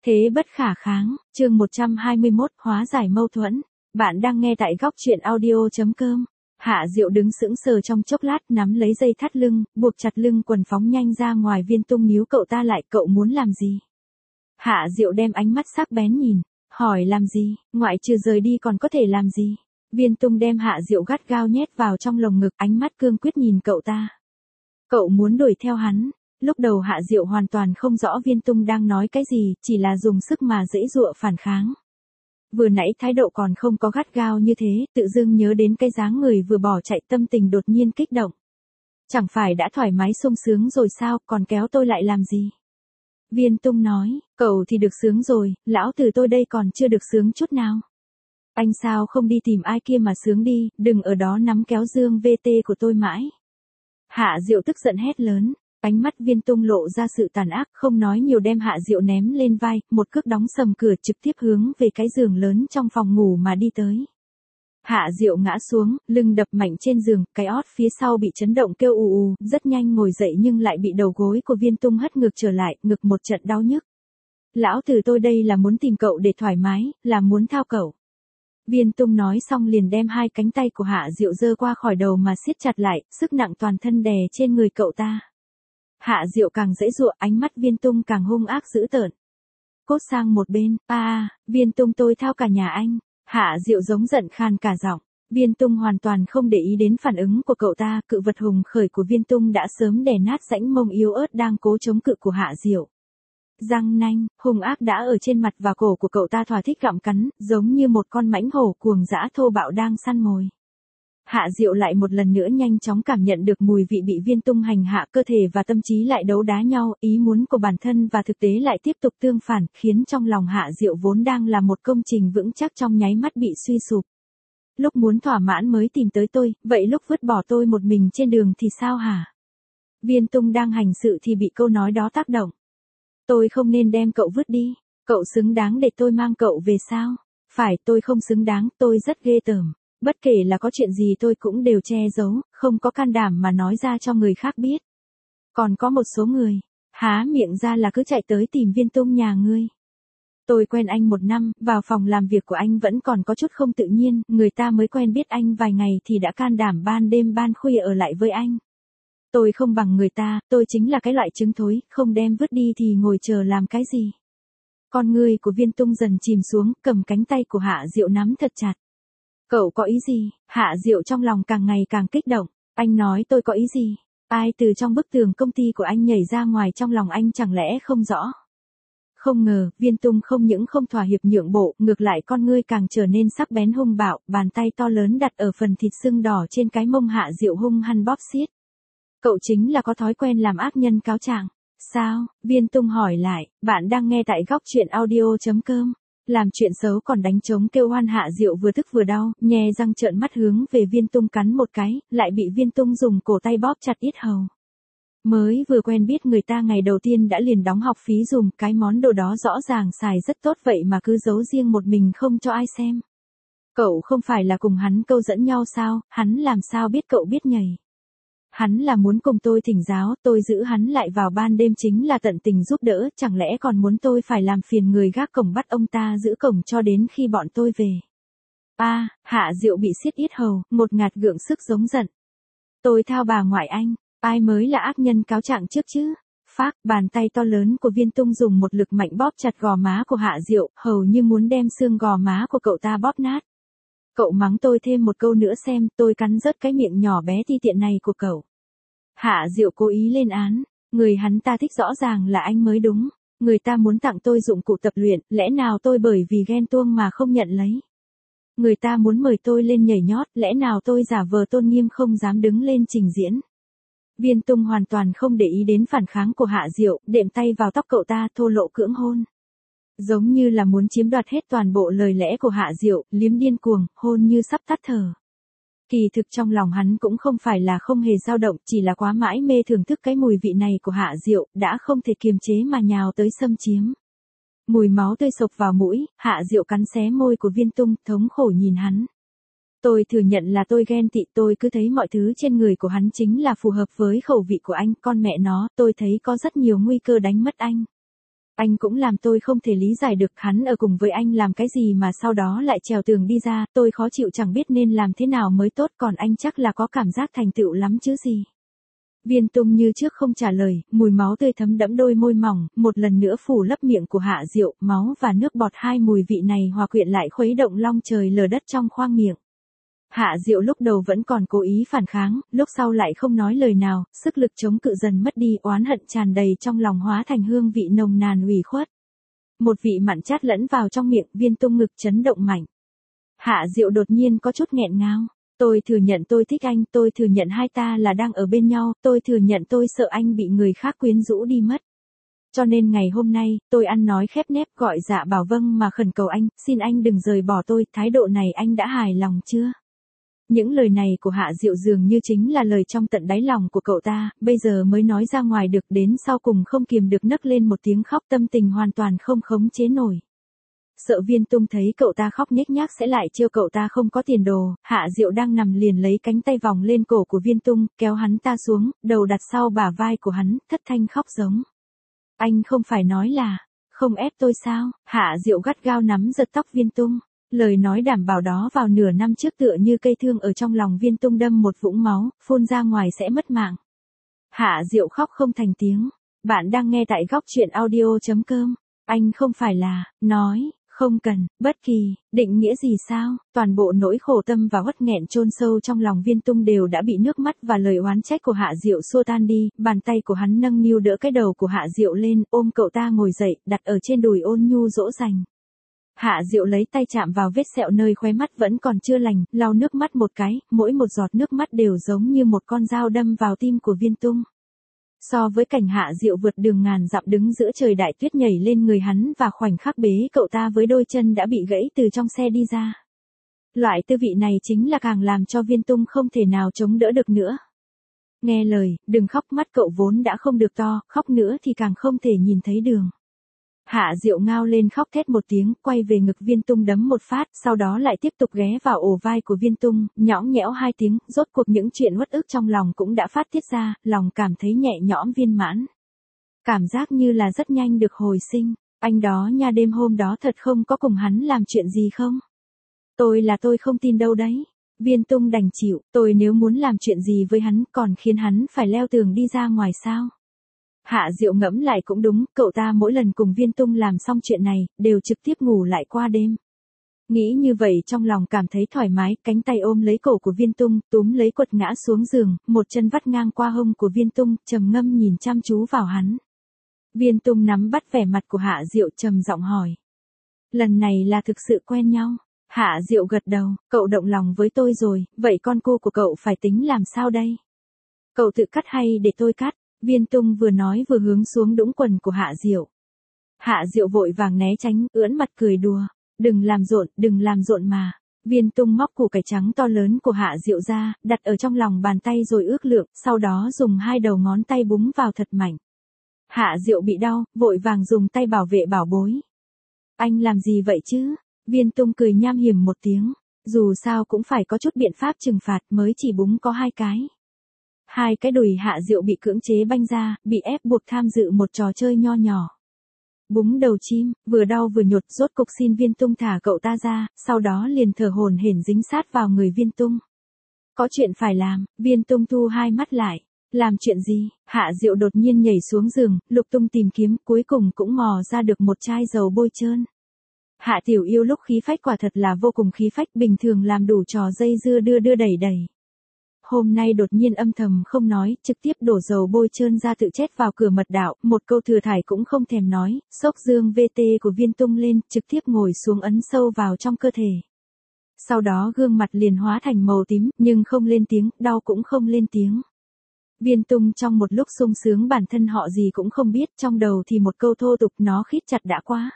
Thế bất khả kháng, chương 121, hóa giải mâu thuẫn. Bạn đang nghe tại góc truyện audio.com. Hạ Diệu đứng sững sờ trong chốc lát, nắm lấy dây thắt lưng, buộc chặt lưng quần phóng nhanh ra ngoài. Viên Tung níu cậu ta lại, cậu muốn làm gì? Hạ Diệu đem ánh mắt sắc bén nhìn, hỏi làm gì, ngoại trừ rời đi còn có thể làm gì? Viên Tung đem Hạ Diệu gắt gao nhét vào trong lồng ngực, ánh mắt cương quyết nhìn cậu ta. Cậu muốn đuổi theo hắn. Lúc đầu Hạ Diệu hoàn toàn không rõ Viên Tung đang nói cái gì, chỉ là dùng sức mà giãy giụa phản kháng. Vừa nãy thái độ còn không có gắt gao như thế, tự dưng nhớ đến cái dáng người vừa bỏ chạy, tâm tình đột nhiên kích động. Chẳng phải đã thoải mái sung sướng rồi sao, còn kéo tôi lại làm gì? Viên Tung nói, cậu thì được sướng rồi, lão tử tôi đây còn chưa được sướng chút nào. Anh sao không đi tìm ai kia mà sướng đi, đừng ở đó nắm kéo dương VT của tôi mãi. Hạ Diệu tức giận hét lớn. Ánh mắt Viên Tung lộ ra sự tàn ác, không nói nhiều đem Hạ Diệu ném lên vai, một cước đóng sầm cửa trực tiếp hướng về cái giường lớn trong phòng ngủ mà đi tới. Hạ Diệu ngã xuống, lưng đập mạnh trên giường, cái ót phía sau bị chấn động kêu ù ù, rất nhanh ngồi dậy nhưng lại bị đầu gối của Viên Tung hất ngược trở lại, ngực một trận đau nhức. Lão tử tôi đây là muốn tìm cậu để thoải mái, là muốn thao cậu. Viên Tung nói xong liền đem hai cánh tay của Hạ Diệu giơ qua khỏi đầu mà siết chặt lại, sức nặng toàn thân đè trên người cậu ta. Hạ Diệu càng giãy giụa, ánh mắt Viên Tung càng hung ác dữ tợn. Cốt sang một bên, Viên Tung tôi thao cả nhà anh. Hạ Diệu giống giận khan cả giọng. Viên Tung hoàn toàn không để ý đến phản ứng của cậu ta, cự vật hùng khởi của Viên Tung đã sớm đè nát rãnh mông yếu ớt đang cố chống cự của Hạ Diệu. Răng nanh, hung ác đã ở trên mặt và cổ của cậu ta thỏa thích gặm cắn, giống như một con mãnh hổ cuồng dã thô bạo đang săn mồi. Hạ Diệu lại một lần nữa nhanh chóng cảm nhận được mùi vị bị Viên Tung hành hạ, cơ thể và tâm trí lại đấu đá nhau, ý muốn của bản thân và thực tế lại tiếp tục tương phản, khiến trong lòng Hạ Diệu vốn đang là một công trình vững chắc trong nháy mắt bị suy sụp. Lúc muốn thỏa mãn mới tìm tới tôi, vậy lúc vứt bỏ tôi một mình trên đường thì sao hả? Viên Tung đang hành sự thì bị câu nói đó tác động. Tôi không nên đem cậu vứt đi, cậu xứng đáng để tôi mang cậu về sao? Phải, tôi không xứng đáng, tôi rất ghê tởm. Bất kể là có chuyện gì tôi cũng đều che giấu, không có can đảm mà nói ra cho người khác biết. Còn có một số người, há miệng ra là cứ chạy tới tìm Viên Tung nhà ngươi. Tôi quen anh 1 năm, vào phòng làm việc của anh vẫn còn có chút không tự nhiên, người ta mới quen biết anh vài ngày thì đã can đảm ban đêm ban khuya ở lại với anh. Tôi không bằng người ta, tôi chính là cái loại trứng thối, không đem vứt đi thì ngồi chờ làm cái gì. Con người của Viên Tung dần chìm xuống, cầm cánh tay của Hạ Diệu nắm thật chặt. Cậu có ý gì? Hạ Diệu trong lòng càng ngày càng kích động. Anh nói tôi có ý gì? Ai từ trong bức tường công ty của anh nhảy ra ngoài, trong lòng anh chẳng lẽ không rõ? Không ngờ, Viên Tung không những không thỏa hiệp nhượng bộ, ngược lại con ngươi càng trở nên sắc bén hung bạo, bàn tay to lớn đặt ở phần thịt sưng đỏ trên cái mông Hạ Diệu hung hăng bóp xiết. Cậu chính là có thói quen làm ác nhân cáo trạng. Sao? Viên Tung hỏi lại, bạn đang nghe tại góc truyện audio.com. Làm chuyện xấu còn đánh trống kêu hoan. Hạ Diệu vừa tức vừa đau, nhe răng trợn mắt hướng về Viên Tung cắn một cái, lại bị Viên Tung dùng cổ tay bóp chặt yết hầu. Mới vừa quen biết người ta ngày đầu tiên đã liền đóng học phí dùm, cái món đồ đó rõ ràng xài rất tốt vậy mà cứ giấu riêng một mình không cho ai xem. Cậu không phải là cùng hắn câu dẫn nhau sao, hắn làm sao biết cậu biết nhảy. Hắn là muốn cùng tôi thỉnh giáo, tôi giữ hắn lại vào ban đêm chính là tận tình giúp đỡ, chẳng lẽ còn muốn tôi phải làm phiền người gác cổng bắt ông ta giữ cổng cho đến khi bọn tôi về. Hạ Diệu bị siết yết hầu, một ngạt gượng sức giống giận. Tôi thao bà ngoại anh, ai mới là ác nhân cáo trạng trước chứ? Phác, bàn tay to lớn của Viên Tung dùng một lực mạnh bóp chặt gò má của Hạ Diệu, hầu như muốn đem xương gò má của cậu ta bóp nát. Cậu mắng tôi thêm một câu nữa xem, tôi cắn rớt cái miệng nhỏ bé ti tiện này của cậu. Hạ Diệu cố ý lên án, người hắn ta thích rõ ràng là anh mới đúng. Người ta muốn tặng tôi dụng cụ tập luyện, lẽ nào tôi bởi vì ghen tuông mà không nhận lấy. Người ta muốn mời tôi lên nhảy nhót, lẽ nào tôi giả vờ tôn nghiêm không dám đứng lên trình diễn. Viên Tung hoàn toàn không để ý đến phản kháng của Hạ Diệu, đệm tay vào tóc cậu ta thô lộ cưỡng hôn. Giống như là muốn chiếm đoạt hết toàn bộ lời lẽ của Hạ Diệu, liếm điên cuồng, hôn như sắp tắt thở. Kỳ thực trong lòng hắn cũng không phải là không hề dao động, chỉ là quá mãi mê thưởng thức cái mùi vị này của Hạ Diệu, đã không thể kiềm chế mà nhào tới xâm chiếm. Mùi máu tươi sộc vào mũi, Hạ Diệu cắn xé môi của Viên Tung, thống khổ nhìn hắn. Tôi thừa nhận là tôi ghen tị, tôi cứ thấy mọi thứ trên người của hắn chính là phù hợp với khẩu vị của anh, con mẹ nó, tôi thấy có rất nhiều nguy cơ đánh mất anh. Anh cũng làm tôi không thể lý giải được hắn ở cùng với anh làm cái gì mà sau đó lại trèo tường đi ra, tôi khó chịu chẳng biết nên làm thế nào mới tốt, còn anh chắc là có cảm giác thành tựu lắm chứ gì. Viên Tung như trước không trả lời, mùi máu tươi thấm đẫm đôi môi mỏng, một lần nữa phủ lấp miệng của Hạ Diệu, máu và nước bọt hai mùi vị này hòa quyện lại khuấy động long trời lở đất trong khoang miệng. Hạ Diệu lúc đầu vẫn còn cố ý phản kháng, lúc sau lại không nói lời nào, sức lực chống cự dần mất đi, oán hận tràn đầy trong lòng hóa thành hương vị nồng nàn ủy khuất. Một vị mặn chát lẫn vào trong miệng, Viên Tung ngực chấn động mạnh. Hạ Diệu đột nhiên có chút nghẹn ngào. Tôi thừa nhận tôi thích anh, tôi thừa nhận hai ta là đang ở bên nhau, tôi thừa nhận tôi sợ anh bị người khác quyến rũ đi mất. Cho nên ngày hôm nay, tôi ăn nói khép nép gọi dạ bảo vâng mà khẩn cầu anh, xin anh đừng rời bỏ tôi, thái độ này anh đã hài lòng chưa? Những lời này của Hạ Diệu dường như chính là lời trong tận đáy lòng của cậu ta, bây giờ mới nói ra ngoài được, đến sau cùng không kiềm được nấc lên một tiếng khóc, tâm tình hoàn toàn không khống chế nổi. Sợ Viên Tung thấy cậu ta khóc nhếch nhác sẽ lại trêu cậu ta không có tiền đồ, Hạ Diệu đang nằm liền lấy cánh tay vòng lên cổ của Viên Tung, kéo hắn ta xuống, đầu đặt sau bả vai của hắn, thất thanh khóc giống. Anh không phải nói là, không ép tôi sao? Hạ Diệu gắt gao nắm giật tóc Viên Tung. Lời nói đảm bảo đó vào nửa năm trước tựa như cây thương ở trong lòng Viên Tung đâm một vũng máu, phun ra ngoài sẽ mất mạng. Hạ Diệu khóc không thành tiếng. Bạn đang nghe tại góc truyện audio.com. Anh không phải là, nói, không cần, bất kỳ, định nghĩa gì sao? Toàn bộ nỗi khổ tâm và uất nghẹn chôn sâu trong lòng Viên Tung đều đã bị nước mắt và lời oán trách của Hạ Diệu xua tan đi, bàn tay của hắn nâng niu đỡ cái đầu của Hạ Diệu lên, ôm cậu ta ngồi dậy, đặt ở trên đùi ôn nhu dỗ dành. Hạ Diệu lấy tay chạm vào vết sẹo nơi khóe mắt vẫn còn chưa lành, lau nước mắt một cái, mỗi một giọt nước mắt đều giống như một con dao đâm vào tim của Viên Tung. So với cảnh Hạ Diệu vượt đường ngàn dặm đứng giữa trời đại tuyết nhảy lên người hắn và khoảnh khắc bế cậu ta với đôi chân đã bị gãy từ trong xe đi ra. Loại tư vị này chính là càng làm cho Viên Tung không thể nào chống đỡ được nữa. Nghe lời, đừng khóc, mắt cậu vốn đã không được to, khóc nữa thì càng không thể nhìn thấy đường. Hạ Diệu ngao lên khóc thét một tiếng, quay về ngực Viên Tung đấm một phát, sau đó lại tiếp tục ghé vào ổ vai của Viên Tung, nhõng nhẽo hai tiếng, rốt cuộc những chuyện uất ức trong lòng cũng đã phát tiết ra, lòng cảm thấy nhẹ nhõm viên mãn. Cảm giác như là rất nhanh được hồi sinh, anh đó nha, đêm hôm đó thật không có cùng hắn làm chuyện gì không? Tôi không tin đâu đấy. Viên Tung đành chịu, tôi nếu muốn làm chuyện gì với hắn còn khiến hắn phải leo tường đi ra ngoài sao? Hạ Diệu ngẫm lại cũng đúng, cậu ta mỗi lần cùng Viên Tung làm xong chuyện này, đều trực tiếp ngủ lại qua đêm. Nghĩ như vậy trong lòng cảm thấy thoải mái, cánh tay ôm lấy cổ của Viên Tung, túm lấy quật ngã xuống giường, một chân vắt ngang qua hông của Viên Tung, trầm ngâm nhìn chăm chú vào hắn. Viên Tung nắm bắt vẻ mặt của Hạ Diệu trầm giọng hỏi. Lần này là thực sự quen nhau. Hạ Diệu gật đầu, cậu động lòng với tôi rồi, vậy con cô của cậu phải tính làm sao đây? Cậu tự cắt hay để tôi cắt? Viên Tung vừa nói vừa hướng xuống đũng quần của Hạ Diệu. Hạ Diệu vội vàng né tránh, ưỡn mặt cười đùa. Đừng làm rộn mà. Viên Tung móc củ cải trắng to lớn của Hạ Diệu ra, đặt ở trong lòng bàn tay rồi ước lượng, sau đó dùng hai đầu ngón tay búng vào thật mạnh. Hạ Diệu bị đau, vội vàng dùng tay bảo vệ bảo bối. Anh làm gì vậy chứ? Viên Tung cười nham hiểm một tiếng. Dù sao cũng phải có chút biện pháp trừng phạt, mới chỉ búng có hai cái. Hai cái đùi Hạ Diệu bị cưỡng chế banh ra, bị ép buộc tham dự một trò chơi nho nhỏ. Búng đầu chim, vừa đau vừa nhột, rốt cục xin Viên Tung thả cậu ta ra, sau đó liền thở hổn hển dính sát vào người Viên Tung. Có chuyện phải làm, Viên Tung thu hai mắt lại. Làm chuyện gì? Hạ Diệu đột nhiên nhảy xuống giường, lục tung tìm kiếm, cuối cùng cũng mò ra được một chai dầu bôi trơn. Hạ Tiểu Yêu lúc khí phách quả thật là vô cùng khí phách, bình thường làm đủ trò dây dưa đưa đưa đẩy đẩy. Hôm nay đột nhiên âm thầm không nói, trực tiếp đổ dầu bôi trơn ra tự chết vào cửa mật đạo, một câu thừa thải cũng không thèm nói, xốc dương VT của Viên Tung lên, trực tiếp ngồi xuống ấn sâu vào trong cơ thể. Sau đó gương mặt liền hóa thành màu tím, nhưng không lên tiếng, đau cũng không lên tiếng. Viên Tung trong một lúc sung sướng bản thân họ gì cũng không biết, trong đầu thì một câu thô tục nó khít chặt đã quá.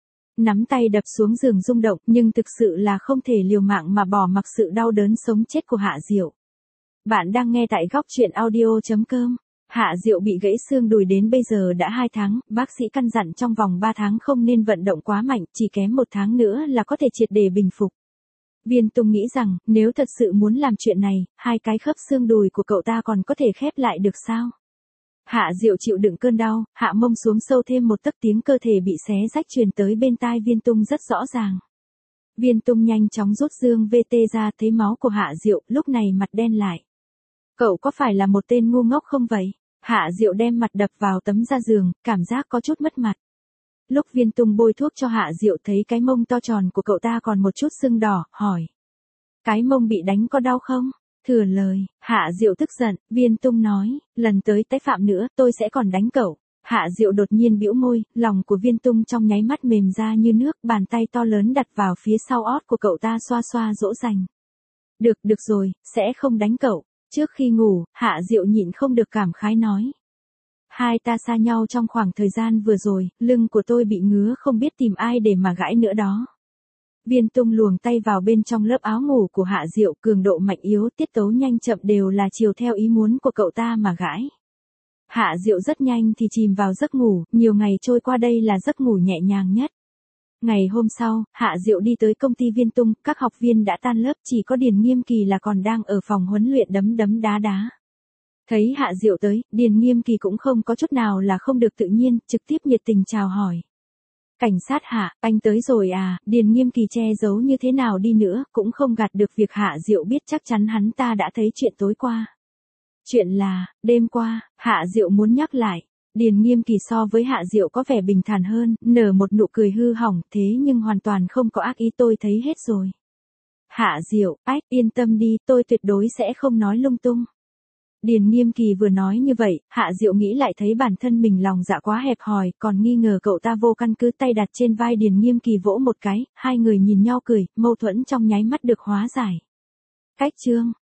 Nắm tay đập xuống giường rung động, nhưng thực sự là không thể liều mạng mà bỏ mặc sự đau đớn sống chết của Hạ Diệu. Bạn đang nghe tại góc truyện audio.com. Hạ Diệu bị gãy xương đùi đến bây giờ đã 2 tháng, bác sĩ căn dặn trong vòng 3 tháng không nên vận động quá mạnh, chỉ kém 1 tháng nữa là có thể triệt để bình phục. Viên Tung nghĩ rằng, nếu thật sự muốn làm chuyện này, 2 cái khớp xương đùi của cậu ta còn có thể khép lại được sao? Hạ Diệu chịu đựng cơn đau, hạ mông xuống sâu thêm một tấc, tiếng cơ thể bị xé rách truyền tới bên tai Viên Tung rất rõ ràng. Viên Tung nhanh chóng rút dương VT ra, thấy máu của Hạ Diệu, lúc này mặt đen lại. Cậu có phải là một tên ngu ngốc không vậy? Hạ Diệu đem mặt đập vào tấm da giường, cảm giác có chút mất mặt. Lúc Viên Tung bôi thuốc cho Hạ Diệu thấy cái mông to tròn của cậu ta còn một chút sưng đỏ, hỏi. Cái mông bị đánh có đau không? Thừa lời, Hạ Diệu tức giận, Viên Tung nói, lần tới tái phạm nữa, tôi sẽ còn đánh cậu. Hạ Diệu đột nhiên bĩu môi, lòng của Viên Tung trong nháy mắt mềm ra như nước, bàn tay to lớn đặt vào phía sau ót của cậu ta xoa xoa dỗ dành. Được rồi, sẽ không đánh cậu. Trước khi ngủ, Hạ Diệu nhịn không được cảm khái nói. Hai ta xa nhau trong khoảng thời gian vừa rồi, lưng của tôi bị ngứa không biết tìm ai để mà gãi nữa đó. Viên Tung luồng tay vào bên trong lớp áo ngủ của Hạ Diệu, cường độ mạnh yếu, tiết tấu nhanh chậm đều là chiều theo ý muốn của cậu ta mà gãi. Hạ Diệu rất nhanh thì chìm vào giấc ngủ, nhiều ngày trôi qua đây là giấc ngủ nhẹ nhàng nhất. Ngày hôm sau, Hạ Diệu đi tới công ty Viên Tung, các học viên đã tan lớp, chỉ có Điền Nghiêm Kỳ là còn đang ở phòng huấn luyện đấm đấm đá đá. Thấy Hạ Diệu tới, Điền Nghiêm Kỳ cũng không có chút nào là không được tự nhiên, trực tiếp nhiệt tình chào hỏi. Cảnh sát Hạ, anh tới rồi à? Điền Nghiêm Kỳ che giấu như thế nào đi nữa, cũng không gạt được việc Hạ Diệu biết chắc chắn hắn ta đã thấy chuyện tối qua. Chuyện là, đêm qua, Hạ Diệu muốn nhắc lại. Điền Nghiêm Kỳ so với Hạ Diệu có vẻ bình thản hơn, nở một nụ cười hư hỏng, thế nhưng hoàn toàn không có ác ý, tôi thấy hết rồi. Hạ Diệu, yên tâm đi, tôi tuyệt đối sẽ không nói lung tung. Điền Nghiêm Kỳ vừa nói như vậy, Hạ Diệu nghĩ lại thấy bản thân mình lòng dạ quá hẹp hòi, còn nghi ngờ cậu ta vô căn cứ, tay đặt trên vai Điền Nghiêm Kỳ vỗ một cái, hai người nhìn nhau cười, mâu thuẫn trong nháy mắt được hóa giải. Cách chương